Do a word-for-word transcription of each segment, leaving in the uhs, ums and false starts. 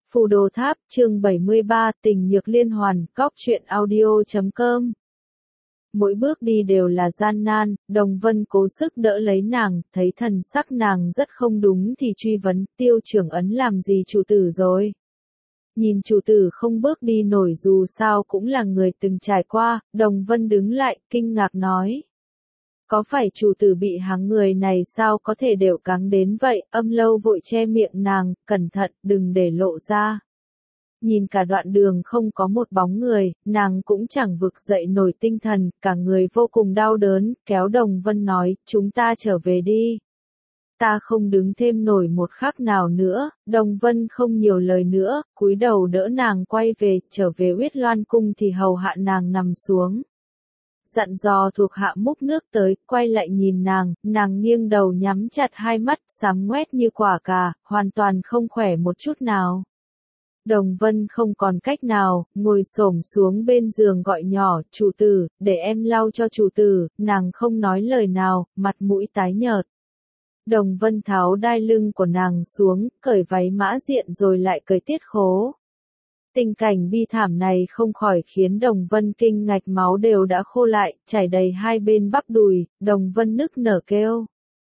Phù Đồ Tháp, chương bảy mươi ba, tình nhược liên hoàn, góc truyện audio chấm com. Mỗi bước đi đều là gian nan, Đồng Vân cố sức đỡ lấy nàng, thấy thần sắc nàng rất không đúng thì truy vấn, Tiêu trưởng ấn làm gì chủ tử rồi? Nhìn chủ tử không bước đi nổi dù sao cũng là người từng trải qua, Đồng Vân đứng lại, kinh ngạc nói. Có phải chủ tử bị háng người này sao có thể đều cáng đến vậy, Âm Lâu vội che miệng nàng, cẩn thận, đừng để lộ ra. Nhìn cả đoạn đường không có một bóng người, nàng cũng chẳng vực dậy nổi tinh thần, cả người vô cùng đau đớn, kéo Đồng Vân nói, chúng ta trở về đi. Ta không đứng thêm nổi một khắc nào nữa, Đồng Vân không nhiều lời nữa, cúi đầu đỡ nàng quay về, trở về Uyết Loan cung thì hầu hạ nàng nằm xuống. Dặn dò thuộc hạ múc nước tới, quay lại nhìn nàng, nàng nghiêng đầu nhắm chặt hai mắt, xám ngoét như quả cà, hoàn toàn không khỏe một chút nào. Đồng Vân không còn cách nào, ngồi xổm xuống bên giường gọi nhỏ, chủ tử, để em lau cho chủ tử, nàng không nói lời nào, mặt mũi tái nhợt. Đồng Vân tháo đai lưng của nàng xuống, cởi váy mã diện rồi lại cởi tiết khố. Tình cảnh bi thảm này không khỏi khiến Đồng Vân kinh ngạch, máu đều đã khô lại, chảy đầy hai bên bắp đùi, Đồng Vân nức nở kêu.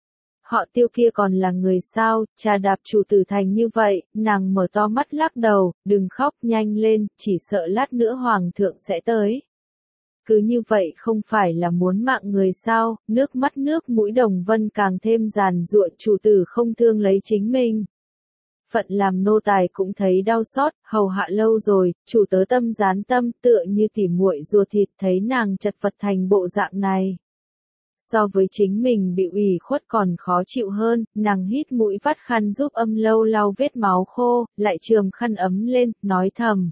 Họ Tiêu kia còn là người sao, trà đạp chủ tử thành như vậy, nàng mở to mắt lắc đầu, đừng khóc nhanh lên, chỉ sợ lát nữa hoàng thượng sẽ tới. Cứ như vậy không phải là muốn mạng người sao, nước mắt nước mũi Đồng Vân càng thêm giàn giụa, chủ tử không thương lấy chính mình. Phận làm nô tài cũng thấy đau xót, hầu hạ lâu rồi, chủ tớ tâm gián tâm tựa như tỉ muội ruột thịt, thấy nàng chật vật thành bộ dạng này. So với chính mình bị ủy khuất còn khó chịu hơn, nàng hít mũi vắt khăn giúp Âm Lâu lau vết máu khô, lại chườm khăn ấm lên, nói thầm.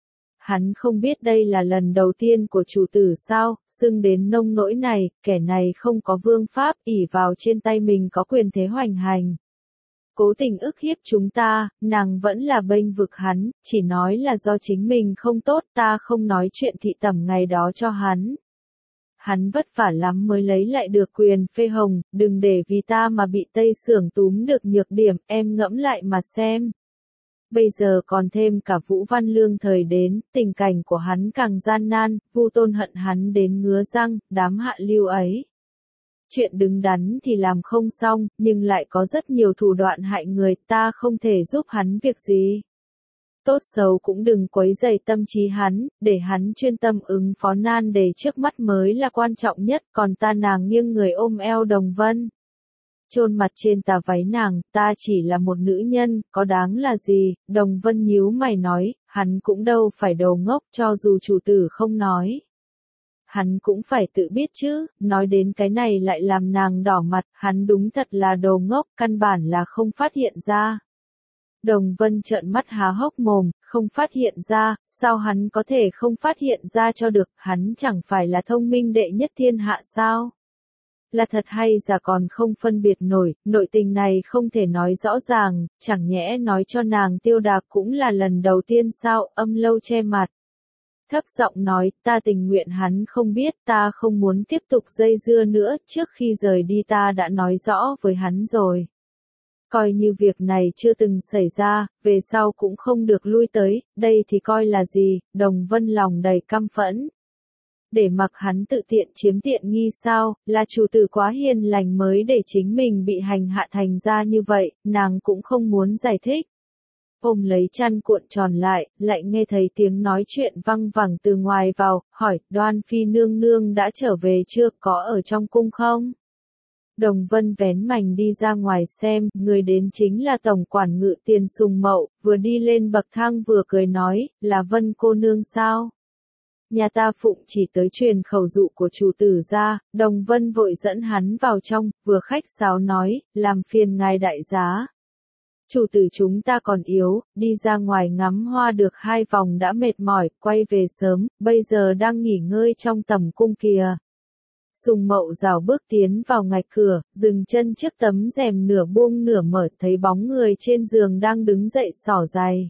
Hắn không biết đây là lần đầu tiên của chủ tử sao, xưng đến nông nỗi này, kẻ này không có vương pháp, ỷ vào trên tay mình có quyền thế hoành hành. Cố tình ức hiếp chúng ta, nàng vẫn là bênh vực hắn, chỉ nói là do chính mình không tốt, ta không nói chuyện thị tẩm ngày đó cho hắn. Hắn vất vả lắm mới lấy lại được quyền phê hồng, đừng để vì ta mà bị Tây Sưởng túm được nhược điểm, em ngẫm lại mà xem. Bây giờ còn thêm cả Vũ Văn Lương thời đến, tình cảnh của hắn càng gian nan, Vu Tôn hận hắn đến ngứa răng, đám hạ lưu ấy. Chuyện đứng đắn thì làm không xong, nhưng lại có rất nhiều thủ đoạn hại người, ta không thể giúp hắn việc gì. Tốt xấu cũng đừng quấy rầy tâm trí hắn, để hắn chuyên tâm ứng phó nan đề trước mắt mới là quan trọng nhất, còn ta nàng nghiêng người ôm eo Đồng Vân. Chôn mặt trên tà váy nàng, ta chỉ là một nữ nhân, có đáng là gì, Đồng Vân nhíu mày nói, hắn cũng đâu phải đầu ngốc, cho dù chủ tử không nói. Hắn cũng phải tự biết chứ, nói đến cái này lại làm nàng đỏ mặt, hắn đúng thật là đồ ngốc, căn bản là không phát hiện ra. Đồng Vân trợn mắt há hốc mồm, không phát hiện ra, sao hắn có thể không phát hiện ra cho được, hắn chẳng phải là thông minh đệ nhất thiên hạ sao? Là thật hay giả còn không phân biệt nổi, nội tình này không thể nói rõ ràng, chẳng nhẽ nói cho nàng Tiêu Đạc cũng là lần đầu tiên sao, Âm Lâu che mặt. Thấp giọng nói, ta tình nguyện hắn không biết, ta không muốn tiếp tục dây dưa nữa, trước khi rời đi ta đã nói rõ với hắn rồi. Coi như việc này chưa từng xảy ra, về sau cũng không được lui tới, đây thì coi là gì, Đồng Vân lòng đầy căm phẫn. Để mặc hắn tự tiện chiếm tiện nghi sao, là chủ tử quá hiền lành mới để chính mình bị hành hạ thành ra như vậy, nàng cũng không muốn giải thích. Ôm lấy chăn cuộn tròn lại, lại nghe thấy tiếng nói chuyện văng vẳng từ ngoài vào, hỏi, Đoan Phi nương nương đã trở về chưa, có ở trong cung không? Đồng Vân vén mành đi ra ngoài xem, người đến chính là tổng quản ngự tiền Sùng Mậu, vừa đi lên bậc thang vừa cười nói, là Vân cô nương sao? Nhà ta phụng chỉ tới truyền khẩu dụ của chủ tử ra, Đồng Vân vội dẫn hắn vào trong, vừa khách sáo nói, làm phiền ngài đại giá. Chủ tử chúng ta còn yếu, đi ra ngoài ngắm hoa được hai vòng đã mệt mỏi, quay về sớm, bây giờ đang nghỉ ngơi trong tầm cung kìa. Sùng Mậu rảo bước tiến vào ngạch cửa, dừng chân trước tấm rèm nửa buông nửa mở, thấy bóng người trên giường đang đứng dậy xỏ giày.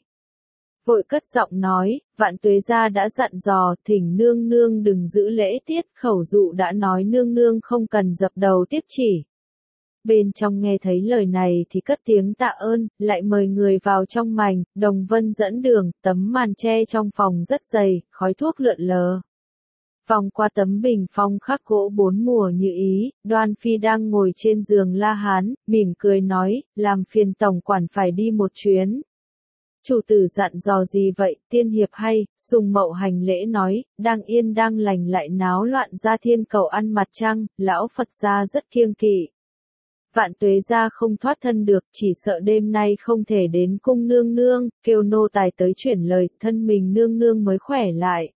Vội cất giọng nói, Vạn Tuế gia đã dặn dò, thỉnh nương nương đừng giữ lễ tiết, khẩu dụ đã nói nương nương không cần dập đầu tiếp chỉ. Bên trong nghe thấy lời này thì cất tiếng tạ ơn, lại mời người vào trong mành, Đồng Vân dẫn đường, tấm màn tre trong phòng rất dày, khói thuốc lượn lờ. Vòng qua tấm bình phong khắc gỗ bốn mùa như ý, Đoan Phi đang ngồi trên giường La Hán, mỉm cười nói, làm phiền tổng quản phải đi một chuyến. Chủ tử dặn dò gì vậy, tiên hiệp hay, Sùng Mậu hành lễ nói, đang yên đang lành lại náo loạn ra thiên cầu ăn mặt trăng, lão Phật gia rất kiêng kỵ. Vạn Tuế gia không thoát thân được, chỉ sợ đêm nay không thể đến cung nương nương, kêu nô tài tới chuyển lời, thân mình nương nương mới khỏe lại.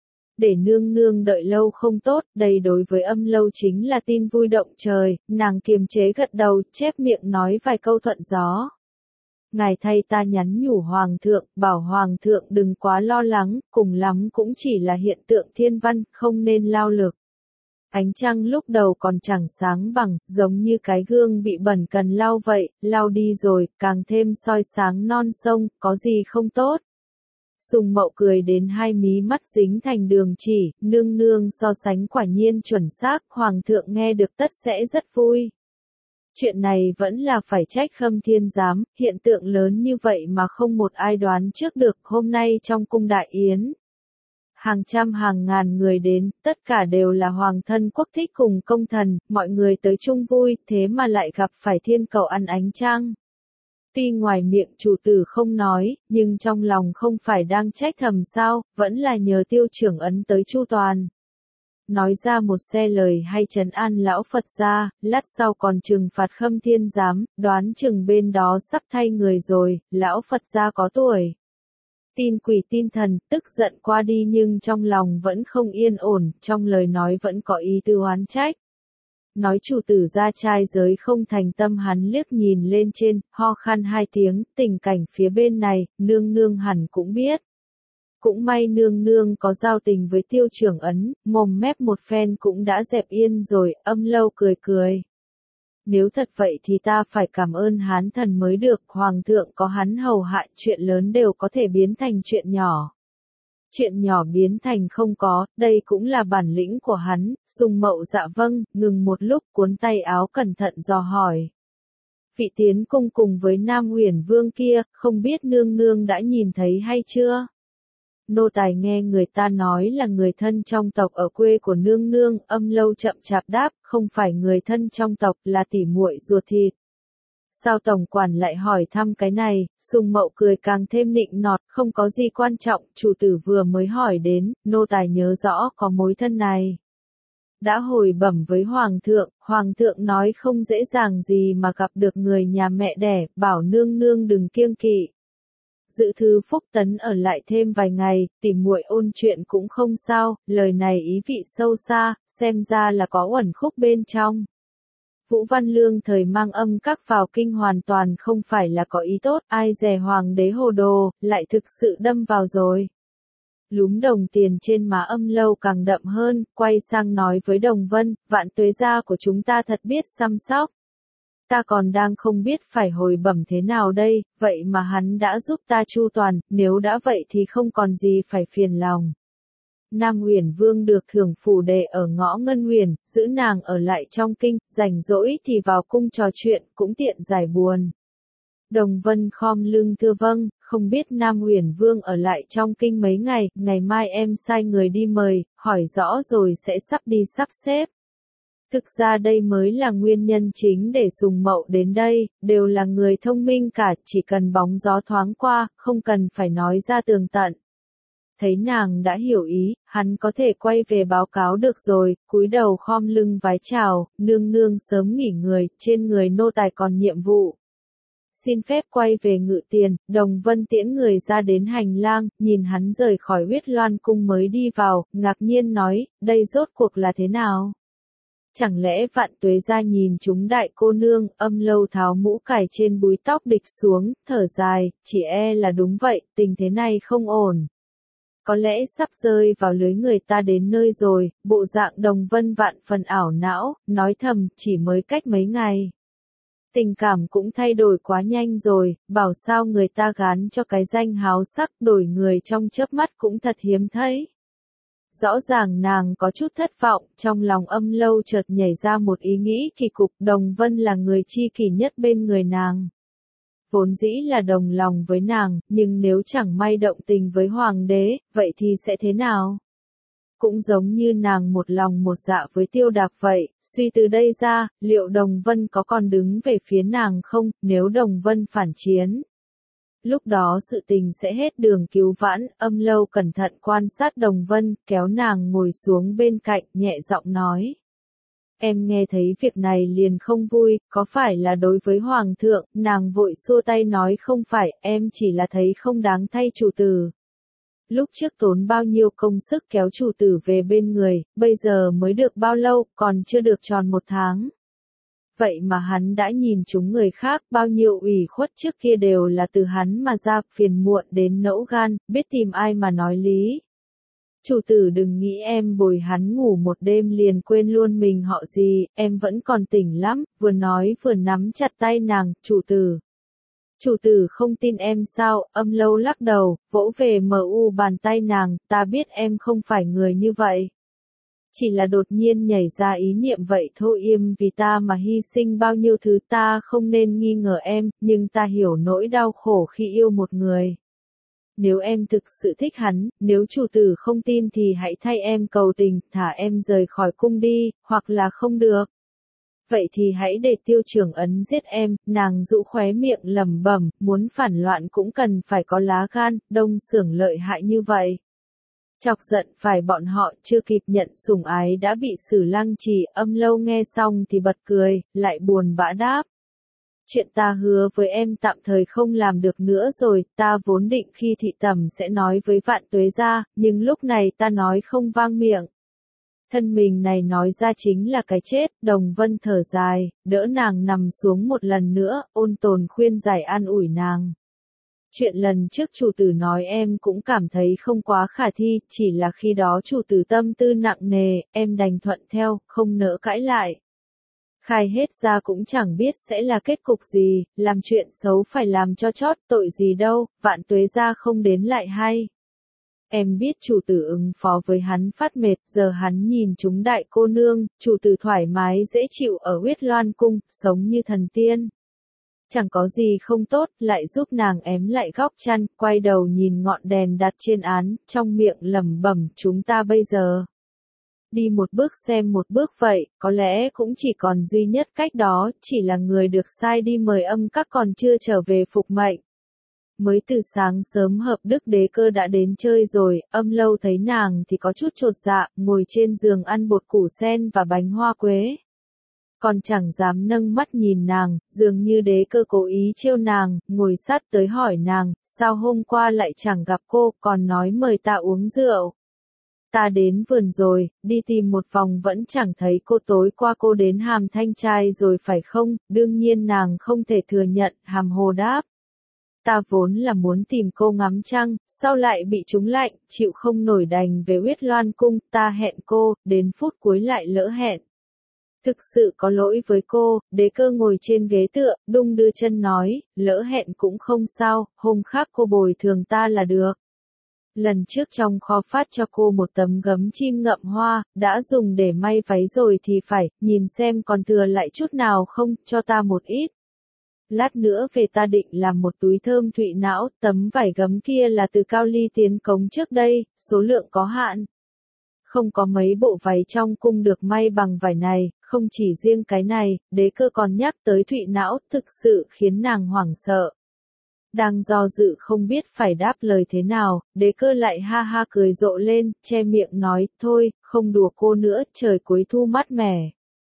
Để nương nương đợi lâu không tốt, đây đối với Âm Lâu chính là tin vui động trời, nàng kiềm chế gật đầu, chép miệng nói vài câu thuận gió. Ngài thay ta nhắn nhủ Hoàng thượng, bảo Hoàng thượng đừng quá lo lắng, cùng lắm cũng chỉ là hiện tượng thiên văn, không nên lao lực. Ánh trăng lúc đầu còn chẳng sáng bằng, giống như cái gương bị bẩn cần lau vậy, lau đi rồi, càng thêm soi sáng non sông, có gì không tốt. Sùng Mậu cười đến hai mí mắt dính thành đường chỉ, nương nương so sánh quả nhiên chuẩn xác, Hoàng thượng nghe được tất sẽ rất vui. Chuyện này vẫn là phải trách Khâm Thiên Giám, hiện tượng lớn như vậy mà không một ai đoán trước được, hôm nay trong cung đại yến. Hàng trăm hàng ngàn người đến, tất cả đều là hoàng thân quốc thích cùng công thần, mọi người tới chung vui, thế mà lại gặp phải thiên cầu ăn ánh trăng. Tuy ngoài miệng chủ tử không nói, nhưng trong lòng không phải đang trách thầm sao, vẫn là nhờ Tiêu trưởng ấn tới chu toàn. Nói ra một xe lời hay trấn an lão Phật gia, lát sau còn trừng phạt Khâm Thiên Giám, đoán chừng bên đó sắp thay người rồi, lão Phật gia có tuổi. Tin quỷ tin thần, tức giận qua đi nhưng trong lòng vẫn không yên ổn, trong lời nói vẫn có ý tư oán trách. Nói chủ tử gia trai giới không thành tâm, hắn liếc nhìn lên trên, ho khan hai tiếng, tình cảnh phía bên này, nương nương hẳn cũng biết. Cũng may nương nương có giao tình với Tiêu trưởng ấn, mồm mép một phen cũng đã dẹp yên rồi, Âm Lâu cười cười. Nếu thật vậy thì ta phải cảm ơn hán thần mới được, Hoàng thượng có hắn hầu hạ, chuyện lớn đều có thể biến thành chuyện nhỏ. Chuyện nhỏ biến thành không có, đây cũng là bản lĩnh của hắn. Sùng Mậu dạ vâng, ngừng một lúc cuốn tay áo cẩn thận dò hỏi. Vị tiến cung cùng với Nam Uyển Vương kia, không biết nương nương đã nhìn thấy hay chưa? Nô tài nghe người ta nói là người thân trong tộc ở quê của nương nương, Âm Lâu chậm chạp đáp, không phải người thân trong tộc, là tỉ muội ruột thịt. Sao tổng quản lại hỏi thăm cái này? Sùng Mậu cười càng thêm nịnh nọt, không có gì quan trọng, chủ tử vừa mới hỏi đến, nô tài nhớ rõ có mối thân này. Đã hồi bẩm với Hoàng thượng, Hoàng thượng nói không dễ dàng gì mà gặp được người nhà mẹ đẻ, bảo nương nương đừng kiêng kỵ. Dự thư Phúc Tấn ở lại thêm vài ngày, tìm muội ôn chuyện cũng không sao, lời này ý vị sâu xa, xem ra là có uẩn khúc bên trong. Vũ Văn Lương thời mang âm các vào kinh hoàn toàn không phải là có ý tốt, ai dè hoàng đế hồ đồ, lại thực sự đâm vào rồi. Lúm đồng tiền trên má Âm Lâu càng đậm hơn, quay sang nói với Đồng Vân, Vạn Tuế gia của chúng ta thật biết chăm sóc. Ta còn đang không biết phải hồi bẩm thế nào đây, vậy mà hắn đã giúp ta chu toàn, nếu đã vậy thì không còn gì phải phiền lòng. Nam Uyển Vương được thưởng phủ đệ ở ngõ Ngân Uyển, giữ nàng ở lại trong kinh, rảnh rỗi thì vào cung trò chuyện, cũng tiện giải buồn. Đồng Vân khom lưng thưa vâng, không biết Nam Uyển Vương ở lại trong kinh mấy ngày, ngày mai em sai người đi mời, hỏi rõ rồi sẽ sắp đi sắp xếp. Thực ra đây mới là nguyên nhân chính để Sùng Mậu đến đây, đều là người thông minh cả, chỉ cần bóng gió thoáng qua, không cần phải nói ra tường tận. Thấy nàng đã hiểu ý, hắn có thể quay về báo cáo được rồi, cúi đầu khom lưng vái chào, nương nương sớm nghỉ người, trên người nô tài còn nhiệm vụ. Xin phép quay về ngự tiền, Đồng Vân tiễn người ra đến hành lang, nhìn hắn rời khỏi Huyết Loan cung mới đi vào, ngạc nhiên nói, đây rốt cuộc là thế nào? Chẳng lẽ Vạn Tuế gia nhìn chúng đại cô nương, Âm Lâu tháo mũ cài trên búi tóc địch xuống, thở dài, chỉ e là đúng vậy, tình thế này không ổn. Có lẽ sắp rơi vào lưới người ta đến nơi rồi, bộ dạng Đồng Vân vạn phần ảo não, nói thầm, chỉ mới cách mấy ngày. Tình cảm cũng thay đổi quá nhanh rồi, bảo sao người ta gán cho cái danh háo sắc đổi người trong chớp mắt cũng thật hiếm thấy. rõ ràng nàng có chút thất vọng, trong lòng Âm Lâu chợt nhảy ra một ý nghĩ kỳ cục, Đồng Vân là người chi kỷ nhất bên người nàng. Vốn dĩ là đồng lòng với nàng, nhưng nếu chẳng may động tình với hoàng đế, vậy thì sẽ thế nào? Cũng giống như nàng một lòng một dạ với Tiêu Đạc vậy, suy từ đây ra, liệu Đồng Vân có còn đứng về phía nàng không, nếu Đồng Vân phản chiến? Lúc đó sự tình sẽ hết đường cứu vãn, Âm Lâu cẩn thận quan sát Đồng Vân, kéo nàng ngồi xuống bên cạnh, nhẹ giọng nói. Em nghe thấy việc này liền không vui, có phải là đối với Hoàng thượng, nàng vội xua tay nói không phải, em chỉ là thấy không đáng thay chủ tử. Lúc trước tốn bao nhiêu công sức kéo chủ tử về bên người, bây giờ mới được bao lâu, còn chưa được tròn một tháng. Vậy mà hắn đã nhìn chúng người khác, bao nhiêu ủy khuất trước kia đều là từ hắn mà ra, phiền muộn đến nẫu gan, biết tìm ai mà nói lý. Chủ tử đừng nghĩ em bồi hắn ngủ một đêm liền quên luôn mình họ gì, em vẫn còn tỉnh lắm, vừa nói vừa nắm chặt tay nàng, chủ tử. Chủ tử không tin em sao, Âm Lâu lắc đầu, vỗ về mờ u bàn tay nàng, ta biết em không phải người như vậy. Chỉ là đột nhiên nhảy ra ý niệm vậy thôi, im vì ta mà hy sinh bao nhiêu thứ, ta không nên nghi ngờ em, nhưng ta hiểu nỗi đau khổ khi yêu một người. Nếu em thực sự thích hắn, nếu chủ tử không tin thì hãy thay em cầu tình, thả em rời khỏi cung đi, hoặc là không được. Vậy thì hãy để Tiêu Trưởng Ấn giết em, nàng rũ khóe miệng lẩm bẩm, muốn phản loạn cũng cần phải có lá gan, Đông Xưởng lợi hại như vậy. Chọc giận phải bọn họ chưa kịp nhận sủng ái đã bị xử lăng trì, Âm Lâu nghe xong thì bật cười, lại buồn bã đáp. Chuyện ta hứa với em tạm thời không làm được nữa rồi, ta vốn định khi thị tẩm sẽ nói với Vạn Tuế gia, nhưng lúc này ta nói không vang miệng. Thân mình này nói ra chính là cái chết, Đồng Vân thở dài, đỡ nàng nằm xuống một lần nữa, ôn tồn khuyên giải an ủi nàng. Chuyện lần trước chủ tử nói em cũng cảm thấy không quá khả thi, chỉ là khi đó chủ tử tâm tư nặng nề, em đành thuận theo, không nỡ cãi lại. Khai hết ra cũng chẳng biết sẽ là kết cục gì, làm chuyện xấu phải làm cho chót, tội gì đâu, Vạn Tuế gia không đến lại hay. Em biết chủ tử ứng phó với hắn phát mệt, giờ hắn nhìn chúng đại cô nương, chủ tử thoải mái dễ chịu ở Huyết Loan cung, sống như thần tiên. Chẳng có gì không tốt, lại giúp nàng ém lại góc chăn, quay đầu nhìn ngọn đèn đặt trên án, trong miệng lẩm bẩm, chúng ta bây giờ đi một bước xem một bước vậy, có lẽ cũng chỉ còn duy nhất cách đó, chỉ là người được sai đi mời Âm các còn chưa trở về phục mệnh. Mới từ sáng sớm Hợp Đức Đế Cơ đã đến chơi rồi, Âm Lâu thấy nàng thì có chút chột dạ, ngồi trên giường ăn bột củ sen và bánh hoa quế. Còn chẳng dám nâng mắt nhìn nàng, dường như Đế Cơ cố ý trêu nàng, ngồi sát tới hỏi nàng, sao hôm qua lại chẳng gặp cô, còn nói mời ta uống rượu. Ta đến vườn rồi, đi tìm một vòng vẫn chẳng thấy cô, tối qua cô đến Hàm Thanh Trai rồi phải không, đương nhiên nàng không thể thừa nhận, hàm hồ đáp. Ta vốn là muốn tìm cô ngắm trăng, sao lại bị trúng lạnh, chịu không nổi đành về Huyết Loan cung, ta hẹn cô, đến phút cuối lại lỡ hẹn. Thực sự có lỗi với cô, Đế Cơ ngồi trên ghế tựa, đung đưa chân nói, lỡ hẹn cũng không sao, hôm khác cô bồi thường ta là được. Lần trước trong kho phát cho cô một tấm gấm chim ngậm hoa, đã dùng để may váy rồi thì phải, nhìn xem còn thừa lại chút nào không, cho ta một ít. Lát nữa về ta định làm một túi thơm thụy não, tấm vải gấm kia là từ Cao Ly tiến cống trước đây, số lượng có hạn. Không có mấy bộ váy trong cung được may bằng vải này, không chỉ riêng cái này, Đế Cơ còn nhắc tới thụy não, thực sự khiến nàng hoảng sợ. Đang do dự không biết phải đáp lời thế nào, Đế Cơ lại ha ha cười rộ lên, che miệng nói, thôi, không đùa cô nữa, trời cuối thu mát mẻ.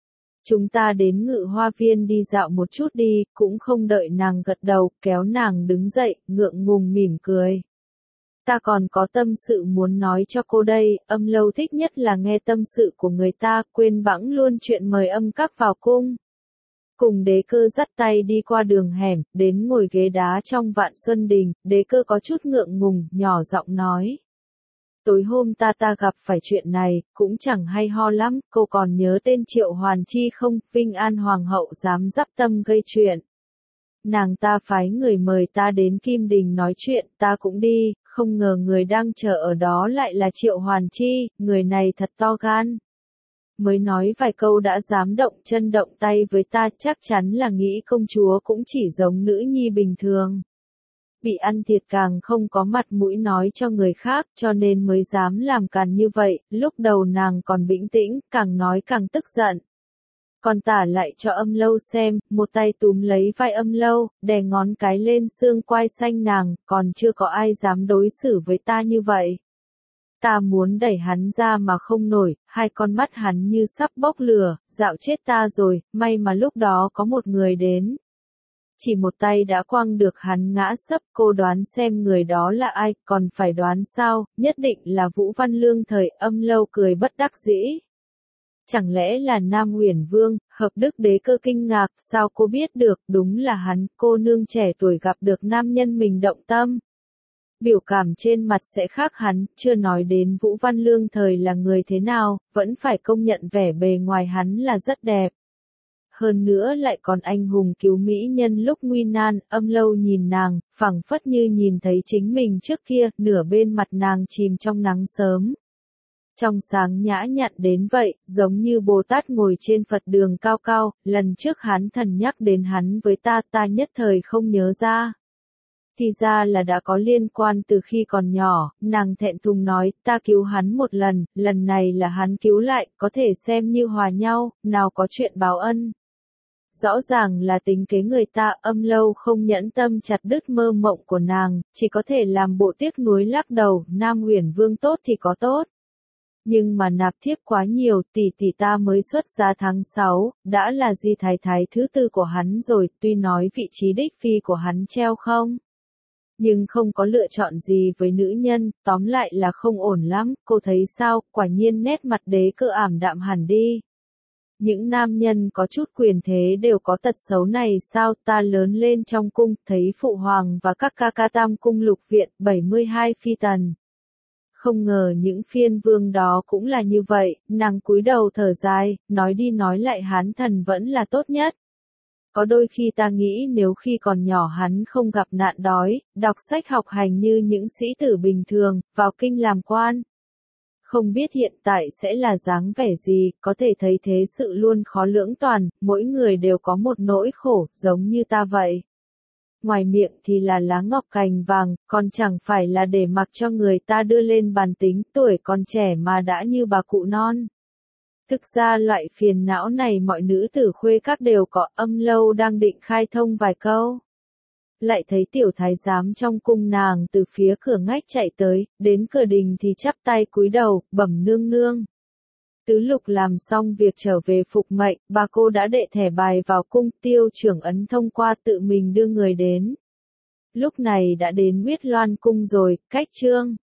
Chúng ta đến Ngự Hoa Viên đi dạo một chút đi, cũng không đợi nàng gật đầu, kéo nàng đứng dậy, ngượng ngùng mỉm cười. Ta còn có tâm sự muốn nói cho cô đây, Âm Lâu thích nhất là nghe tâm sự của người ta, quên bẵng luôn chuyện mời Âm các vào cung. Cùng Đế Cơ dắt tay đi qua đường hẻm, đến ngồi ghế đá trong Vạn Xuân Đình, Đế Cơ có chút ngượng ngùng, nhỏ giọng nói. Tối hôm ta ta gặp phải chuyện này, cũng chẳng hay ho lắm, cô còn nhớ tên Triệu Hoàn Chi không, Vinh An Hoàng hậu dám dắp tâm gây chuyện. Nàng ta phái người mời ta đến Kim Đình nói chuyện, ta cũng đi, không ngờ người đang chờ ở đó lại là Triệu Hoàn Chi, người này thật to gan. Mới nói vài câu đã dám động chân động tay với ta, chắc chắn là nghĩ công chúa cũng chỉ giống nữ nhi bình thường. Bị ăn thiệt càng không có mặt mũi nói cho người khác, cho nên mới dám làm càn như vậy. Lúc đầu nàng còn bình tĩnh, càng nói càng tức giận. Còn tả lại cho Âm Lâu xem, một tay túm lấy vai Âm Lâu, đè ngón cái lên xương quai xanh nàng, còn chưa có ai dám đối xử với ta như vậy. Ta muốn đẩy hắn ra mà không nổi, hai con mắt hắn như sắp bốc lửa, dạo chết ta rồi, may mà lúc đó có một người đến. Chỉ một tay đã quăng được hắn ngã sấp, cô đoán xem người đó là ai, còn phải đoán sao, nhất định là Vũ Văn Lương thời. Âm Lâu cười bất đắc dĩ. Chẳng lẽ là Nam Uyển Vương, Hợp Đức Đế Cơ kinh ngạc, sao cô biết được, đúng là hắn, cô nương trẻ tuổi gặp được nam nhân mình động tâm. Biểu cảm trên mặt sẽ khác hắn, chưa nói đến Vũ Văn Lương thời là người thế nào, vẫn phải công nhận vẻ bề ngoài hắn là rất đẹp. Hơn nữa lại còn anh hùng cứu mỹ nhân lúc nguy nan. Âm Lâu nhìn nàng, phảng phất như nhìn thấy chính mình trước kia, nửa bên mặt nàng chìm trong nắng sớm. Trong sáng nhã nhặn đến vậy, giống như Bồ Tát ngồi trên Phật đường cao cao, lần trước hắn thần nhắc đến hắn với ta, ta nhất thời không nhớ ra. Thì ra là đã có liên quan từ khi còn nhỏ, nàng thẹn thùng nói, ta cứu hắn một lần, lần này là hắn cứu lại, có thể xem như hòa nhau, nào có chuyện báo ân. Rõ ràng là tính kế người ta. Âm Lâu không nhẫn tâm chặt đứt mơ mộng của nàng, chỉ có thể làm bộ tiếc nuối lắc đầu, Nam Uyển Vương tốt thì có tốt. Nhưng mà nạp thiếp quá nhiều, tỷ tỷ ta mới xuất giá tháng sáu, đã là di thái thái thứ tư của hắn rồi, tuy nói vị trí đích phi của hắn treo không. Nhưng không có lựa chọn gì với nữ nhân, tóm lại là không ổn lắm, cô thấy sao, quả nhiên nét mặt Đế Cơ ảm đạm hẳn đi. Những nam nhân có chút quyền thế đều có tật xấu này sao, ta lớn lên trong cung, thấy phụ hoàng và các ca ca tam cung lục viện, bảy mươi hai phi tần. Không ngờ những phiên vương đó cũng là như vậy, nàng cúi đầu thở dài, nói đi nói lại Hán thần vẫn là tốt nhất. Có đôi khi ta nghĩ nếu khi còn nhỏ hắn không gặp nạn đói, đọc sách học hành như những sĩ tử bình thường, vào kinh làm quan. Không biết hiện tại sẽ là dáng vẻ gì, có thể thấy thế sự luôn khó lưỡng toàn, mỗi người đều có một nỗi khổ, giống như ta vậy. Ngoài miệng thì là lá ngọc cành vàng, còn chẳng phải là để mặc cho người ta đưa lên bàn tính, tuổi còn trẻ mà đã như bà cụ non. Thực ra loại phiền não này mọi nữ tử khuê các đều có. Âm Lâu đang định khai thông vài câu. Lại thấy tiểu thái giám trong cung nàng từ phía cửa ngách chạy tới, đến cửa đình thì chắp tay cúi đầu, bẩm nương nương. Tứ Lục làm xong việc trở về phục mệnh, bà cô đã đệ thẻ bài vào cung, Tiêu trưởng ấn thông qua tự mình đưa người đến. Lúc này đã đến Huyết Loan cung rồi, cách trương.